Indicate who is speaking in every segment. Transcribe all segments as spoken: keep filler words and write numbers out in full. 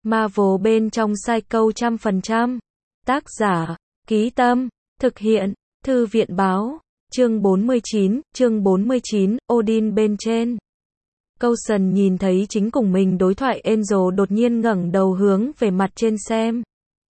Speaker 1: Marvel bên trong Psycho trăm phần trăm. Tác giả, Ký Tâm, thực hiện, Thư viện báo, chương bốn mươi chín, chương bốn mươi chín, Odin bên trên. Coulson nhìn thấy chính cùng mình đối thoại Angel đột nhiên ngẩng đầu hướng về mặt trên xem.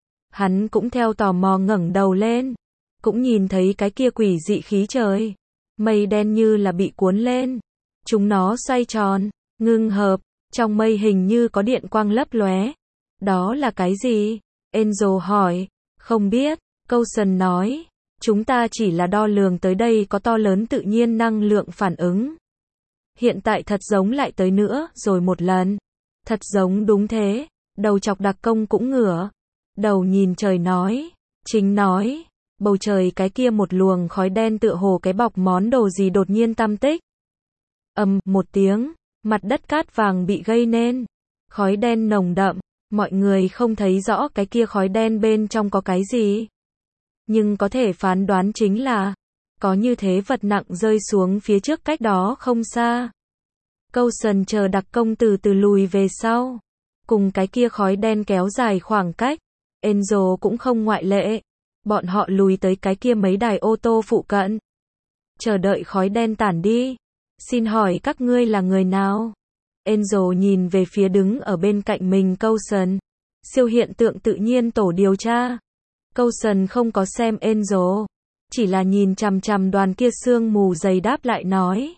Speaker 1: Hắn cũng theo tò mò ngẩng đầu lên, cũng nhìn thấy cái kia quỷ dị khí trời. Mây đen như là bị cuốn lên. Chúng nó xoay tròn, ngưng hợp, trong mây hình như có điện quang lấp lóe. Đó là cái gì? Angel hỏi. Không biết, Coulson nói. Chúng ta chỉ là đo lường tới đây có to lớn tự nhiên năng lượng phản ứng. Hiện tại thật giống lại tới nữa, rồi một lần. Thật giống đúng thế, đầu chọc đặc công cũng ngửa. Đầu nhìn trời nói, chính nói, bầu trời cái kia một luồng khói đen tựa hồ cái bọc món đồ gì đột nhiên tam tích. Ầm, một tiếng, mặt đất cát vàng bị gây nên. Khói đen nồng đậm, mọi người không thấy rõ cái kia khói đen bên trong có cái gì. Nhưng có thể phán đoán chính là, có như thế vật nặng rơi xuống phía trước cách đó không xa. Coulson chờ đặc công từ từ lùi về sau. Cùng cái kia khói đen kéo dài khoảng cách. Angel cũng không ngoại lệ. Bọn họ lùi tới cái kia mấy đài ô tô phụ cận. Chờ đợi khói đen tản đi. Xin hỏi các ngươi là người nào? Angel nhìn về phía đứng ở bên cạnh mình Coulson. Siêu hiện tượng tự nhiên tổ điều tra. Coulson không có xem Angel. Chỉ là nhìn chằm chằm đoàn kia sương mù dày đáp lại nói.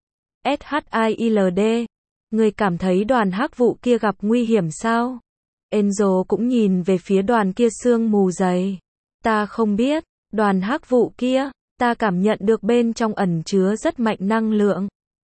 Speaker 1: ét hát i lờ đê. Người cảm thấy đoàn hắc vụ kia gặp nguy hiểm sao? Angel cũng nhìn về phía đoàn kia sương mù dày. Ta không biết, đoàn hắc vụ kia, ta cảm nhận được bên trong ẩn chứa rất mạnh năng lượng.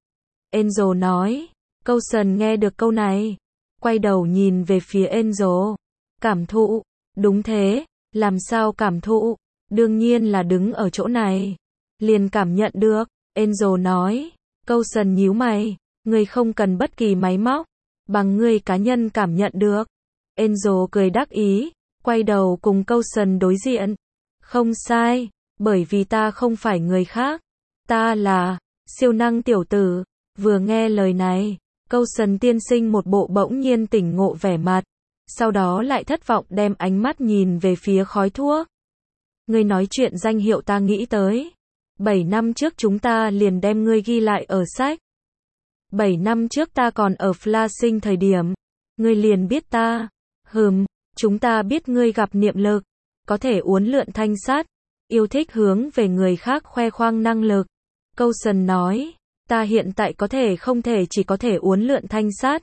Speaker 1: Angel nói. Coulson nghe được câu này. Quay đầu nhìn về phía Angel. Cảm thụ. Đúng thế, làm sao cảm thụ? Đương nhiên là đứng ở chỗ này. Liền cảm nhận được. Angel nói. Coulson nhíu mày. Ngươi không cần bất kỳ máy móc. Bằng ngươi cá nhân cảm nhận được. Angel cười đắc ý. Quay đầu cùng Coulson đối diện. Không sai. Bởi vì ta không phải người khác. Ta là siêu năng tiểu tử. Vừa nghe lời này. Coulson tiên sinh một bộ bỗng nhiên tỉnh ngộ vẻ mặt. Sau đó lại thất vọng đem ánh mắt nhìn về phía khói thuốc. Ngươi nói chuyện danh hiệu ta nghĩ tới. Bảy năm trước chúng ta liền đem ngươi ghi lại ở sách. Bảy năm trước ta còn ở Flashing thời điểm. Ngươi liền biết ta. Hừm, chúng ta biết ngươi gặp niệm lực. Có thể uốn lượn thanh sắt. Yêu thích hướng về người khác khoe khoang năng lực. Coulson nói. Ta hiện tại có thể không thể chỉ có thể uốn lượn thanh sắt.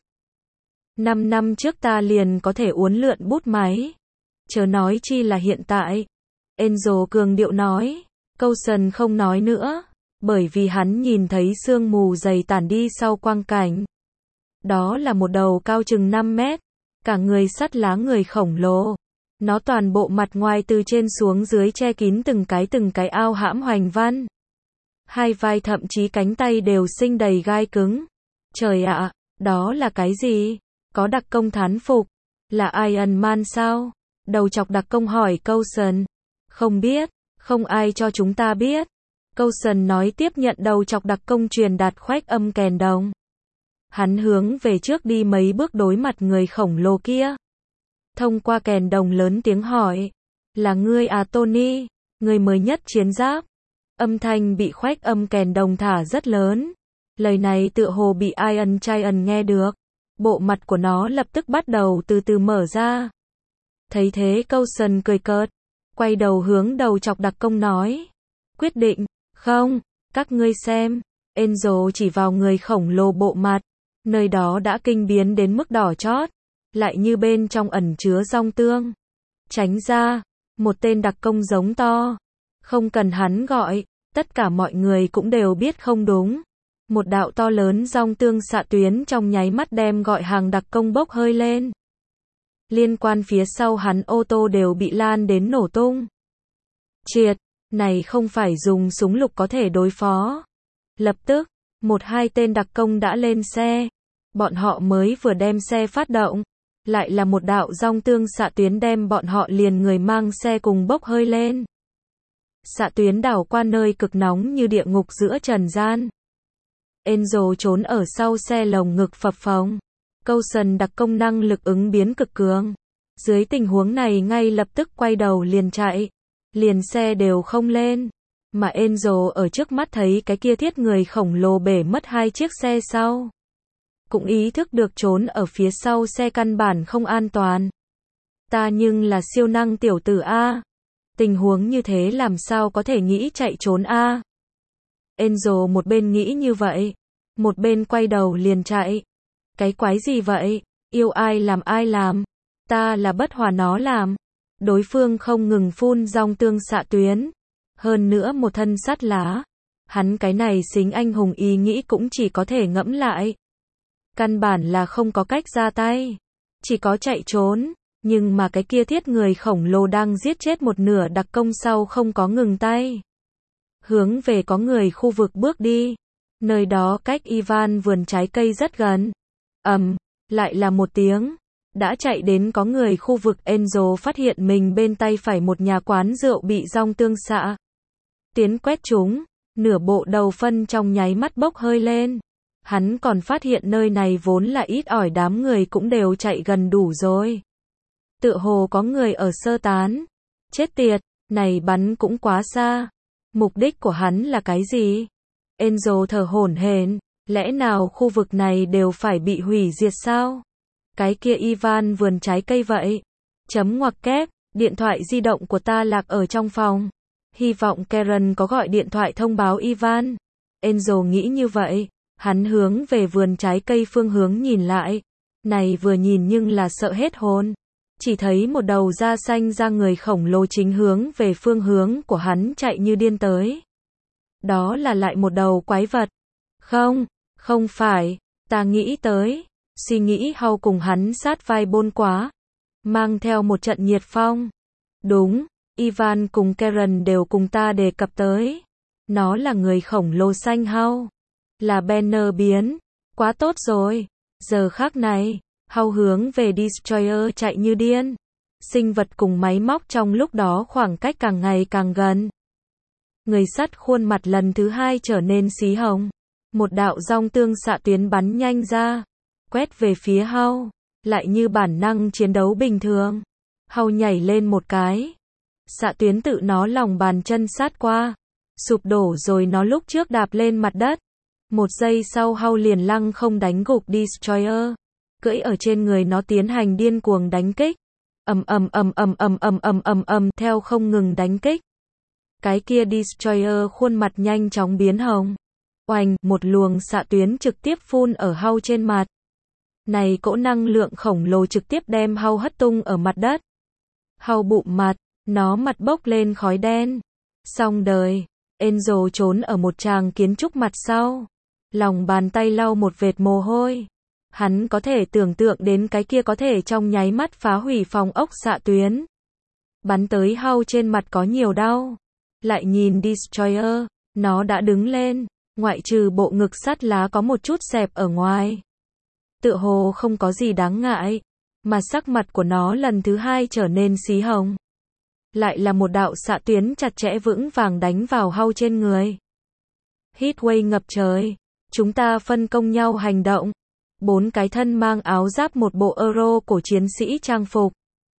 Speaker 1: Năm năm trước ta liền có thể uốn lượn bút máy. Chớ nói chi là hiện tại. Angel cường điệu nói. Coulson không nói nữa. Bởi vì hắn nhìn thấy sương mù dày tản đi sau quang cảnh. Đó là một đầu cao chừng năm mét. Cả người sắt lá người khổng lồ. Nó toàn bộ mặt ngoài từ trên xuống dưới che kín từng cái từng cái ao hãm hoành văn. Hai vai thậm chí cánh tay đều sinh đầy gai cứng. Trời ạ, đó là cái gì? Có đặc công thán phục. Là Iron Man sao? Đầu chọc đặc công hỏi Coulson. Không biết, không ai cho chúng ta biết. Coulson nói tiếp nhận đầu chọc đặc công truyền đạt khoách âm kèn đồng. Hắn hướng về trước đi mấy bước đối mặt người khổng lồ kia. Thông qua kèn đồng lớn tiếng hỏi. Là ngươi à Tony? Người mới nhất chiến giáp. Âm thanh bị khoách âm kèn đồng thả rất lớn. Lời này tựa hồ bị Iron Giant nghe được. Bộ mặt của nó lập tức bắt đầu từ từ mở ra. Thấy thế Coulson cười cợt. Quay đầu hướng đầu chọc đặc công nói. Quyết định, không, các ngươi xem. Angel chỉ vào người khổng lồ bộ mặt. Nơi đó đã kinh biến đến mức đỏ chót. Lại như bên trong ẩn chứa dong tương. Tránh ra. Một tên đặc công giống to. Không cần hắn gọi. Tất cả mọi người cũng đều biết không đúng. Một đạo to lớn dong tương xạ tuyến trong nháy mắt đem gọi hàng đặc công bốc hơi lên. Liên quan phía sau hắn ô tô đều bị lan đến nổ tung. Triệt, này không phải dùng súng lục có thể đối phó. Lập tức, một hai tên đặc công đã lên xe. Bọn họ mới vừa đem xe phát động. Lại là một đạo dong tương xạ tuyến đem bọn họ liền người mang xe cùng bốc hơi lên. Xạ tuyến đảo qua nơi cực nóng như địa ngục giữa trần gian. Angel trốn ở sau xe lồng ngực phập phồng. Caution đặc công năng lực ứng biến cực cường. Dưới tình huống này ngay lập tức quay đầu liền chạy. Liền xe đều không lên. Mà Angel ở trước mắt thấy cái kia thiết người khổng lồ bể mất hai chiếc xe sau. Cũng ý thức được trốn ở phía sau xe căn bản không an toàn. Ta nhưng là siêu năng tiểu tử A. Tình huống như thế làm sao có thể nghĩ chạy trốn A. Angel một bên nghĩ như vậy. Một bên quay đầu liền chạy. Cái quái gì vậy? Yêu ai làm ai làm? Ta là bất hòa nó làm. Đối phương không ngừng phun dòng tương xạ tuyến. Hơn nữa một thân sắt lá. Hắn cái này xính anh hùng ý nghĩ cũng chỉ có thể ngẫm lại. Căn bản là không có cách ra tay. Chỉ có chạy trốn. Nhưng mà cái kia thiết người khổng lồ đang giết chết một nửa đặc công sau không có ngừng tay. Hướng về có người khu vực bước đi. Nơi đó cách Ivan vườn trái cây rất gần. Ầm, lại là một tiếng. Đã chạy đến có người khu vực Angel phát hiện mình bên tay phải một nhà quán rượu bị dòng tương xạ. Tiến quét chúng. Nửa bộ đầu phân trong nháy mắt bốc hơi lên. Hắn còn phát hiện nơi này vốn là ít ỏi đám người cũng đều chạy gần đủ rồi. Tựa hồ có người ở sơ tán. Chết tiệt, này bắn cũng quá xa. Mục đích của hắn là cái gì? Angel thở hổn hển, lẽ nào khu vực này đều phải bị hủy diệt sao? Cái kia Ivan vườn trái cây vậy. Chấm ngoặc kép, điện thoại di động của ta lạc ở trong phòng. Hy vọng Karen có gọi điện thoại thông báo Ivan. Angel nghĩ như vậy, hắn hướng về vườn trái cây phương hướng nhìn lại. Này vừa nhìn nhưng là sợ hết hồn. Chỉ thấy một đầu da xanh da người khổng lồ chính hướng về phương hướng của hắn chạy như điên tới. Đó là lại một đầu quái vật. Không, không phải, ta nghĩ tới. Suy nghĩ hau cùng hắn sát vai bôn quá. Mang theo một trận nhiệt phong. Đúng, Ivan cùng Karen đều cùng ta đề cập tới. Nó là người khổng lồ xanh hau. Là Banner biến. Quá tốt rồi. Giờ khác này, hau hướng về Destroyer chạy như điên. Sinh vật cùng máy móc trong lúc đó khoảng cách càng ngày càng gần. Người sắt khuôn mặt lần thứ hai trở nên xí hồng. Một đạo dòng tương xạ tuyến bắn nhanh ra. Quét về phía hau. Lại như bản năng chiến đấu bình thường. Hau nhảy lên một cái. Xạ tuyến tự nó lòng bàn chân sát qua. Sụp đổ rồi nó lúc trước đạp lên mặt đất. Một giây sau hau liền lăng không đánh gục Destroyer. Cưỡi ở trên người nó tiến hành điên cuồng đánh kích. Ầm ầm ầm ầm ầm ầm ầm ầm ầm theo không ngừng đánh kích. Cái kia Destroyer khuôn mặt nhanh chóng biến hồng. Oành, một luồng xạ tuyến trực tiếp phun ở hau trên mặt. Này cỗ năng lượng khổng lồ trực tiếp đem hau hất tung ở mặt đất. Hau bụm mặt, nó mặt bốc lên khói đen. Xong đời, Angel trốn ở một tràng kiến trúc mặt sau. Lòng bàn tay lau một vệt mồ hôi. Hắn có thể tưởng tượng đến cái kia có thể trong nháy mắt phá hủy phòng ốc xạ tuyến. Bắn tới hau trên mặt có nhiều đau. Lại nhìn Destroyer, nó đã đứng lên, ngoại trừ bộ ngực sắt lá có một chút xẹp ở ngoài. Tựa hồ không có gì đáng ngại, mà sắc mặt của nó lần thứ hai trở nên xí hồng. Lại là một đạo xạ tuyến chặt chẽ vững vàng đánh vào hau trên người. Heatwave ngập trời, chúng ta phân công nhau hành động. Bốn cái thân mang áo giáp một bộ Euro cổ chiến sĩ trang phục.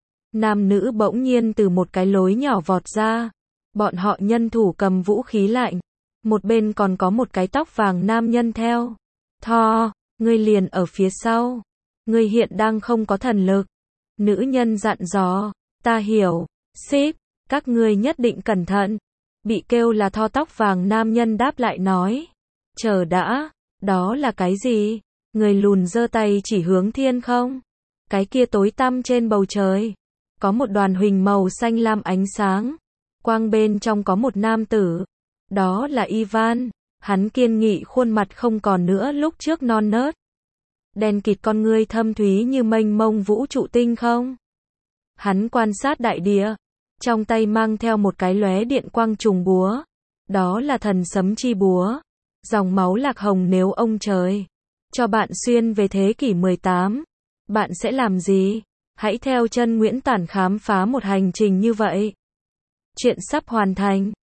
Speaker 1: Nam nữ bỗng nhiên từ một cái lối nhỏ vọt ra. Bọn họ nhân thủ cầm vũ khí lạnh. Một bên còn có một cái tóc vàng nam nhân theo. Thor, ngươi liền ở phía sau. Ngươi hiện đang không có thần lực. Nữ nhân dặn dò. Ta hiểu. Ship, các ngươi nhất định cẩn thận. Bị kêu là Thor tóc vàng nam nhân đáp lại nói. Chờ đã, đó là cái gì? Người lùn giơ tay chỉ hướng thiên không. Cái kia tối tăm trên bầu trời. Có một đoàn huỳnh màu xanh lam ánh sáng. Quang bên trong có một nam tử. Đó là Ivan. Hắn kiên nghị khuôn mặt không còn nữa lúc trước non nớt. Đen kịt con ngươi thâm thúy như mênh mông vũ trụ tinh không. Hắn quan sát đại địa. Trong tay mang theo một cái lóe điện quang trùng búa. Đó là thần sấm chi búa. Dòng máu lạc hồng nếu ông trời cho bạn xuyên về thế kỷ mười tám. Bạn sẽ làm gì? Hãy theo chân Nguyễn Tản khám phá một hành trình như vậy. Chuyện sắp hoàn thành.